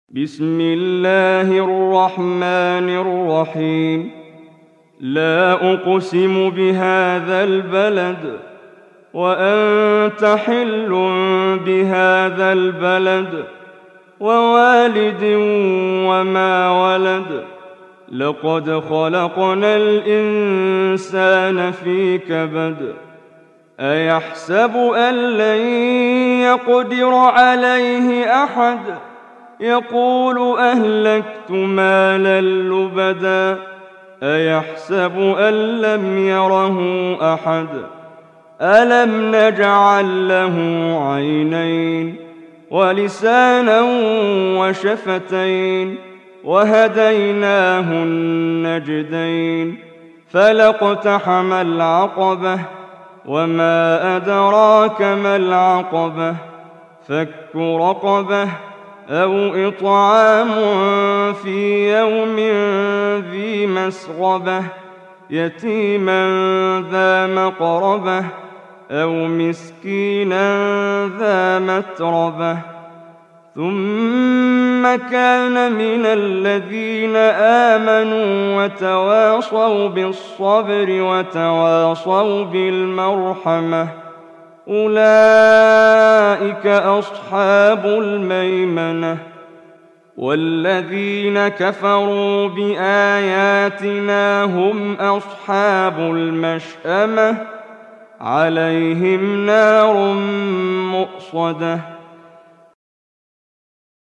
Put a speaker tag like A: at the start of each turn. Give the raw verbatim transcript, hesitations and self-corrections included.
A: بسم الله الرحمن الرحيم. لا أقسم بهذا البلد وأنت حل بهذا البلد ووالد وما ولد. لقد خلقنا الإنسان في كبد. أيحسب أن لن يقدر عليه أحد؟ يقول أهلكت مالا لبدا. أيحسب أن لم يره أحد؟ ألم نجعل له عينين ولسانا وشفتين وهديناه النجدين. فلاقتحم العقبة وما أدراك ما العقبة. فك رقبة أو إطعام في يوم ذي مسغبة يتيما ذا مقربة أو مسكينا ذا متربة. ثم كان من الذين آمنوا وتواصوا بالصبر وتواصوا بالمرحمة أولئك أصحاب الميمنة. والذين كفروا بآياتنا هم أصحاب المشأمة عليهم نار مؤصدة.